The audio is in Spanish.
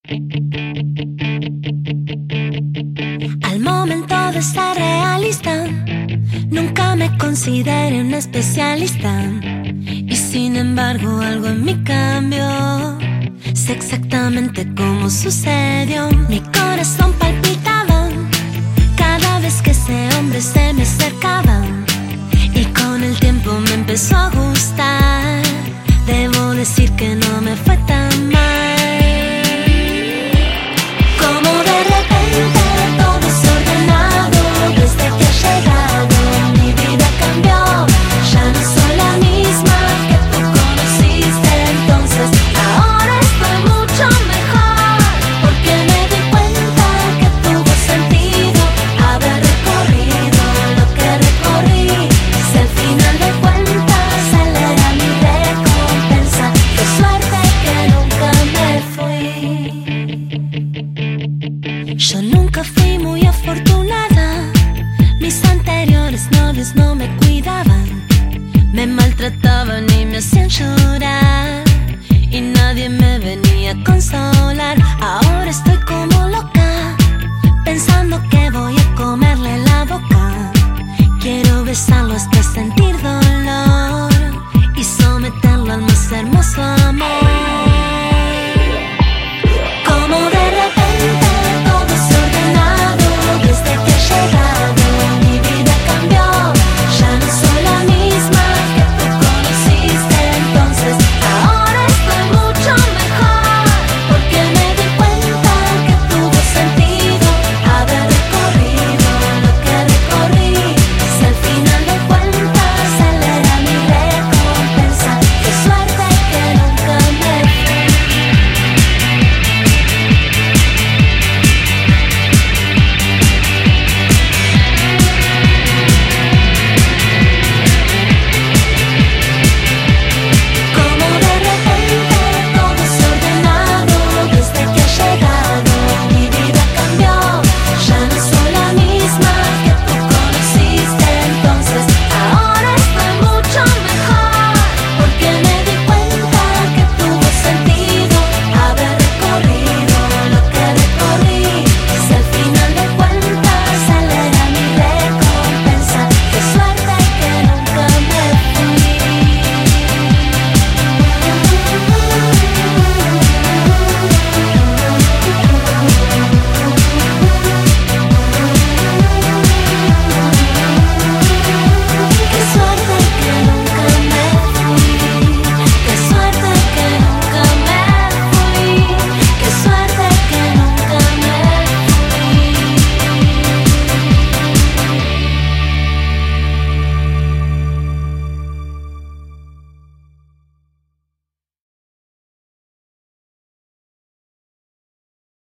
Al momento de ser realista, nunca me consideré un especialista. Y sin embargo algo en mí cambió. Sé exactamente cómo sucedió. Mi corazón palpitaba cada vez que ese hombre se me acercaba. Y con el tiempo me empezó a gustar. Debo decir que no me fue tan mal. Como de repente todo desordenado. Desde que has llegado mi vida cambió. Ya no soy la misma que tú conociste entonces. Ahora estoy mucho mejor, porque me di cuenta que tuvo sentido haber recorrido lo que recorrí. Si al final de cuentas él era mi recompensa, qué suerte que nunca me fui. Yo nunca fui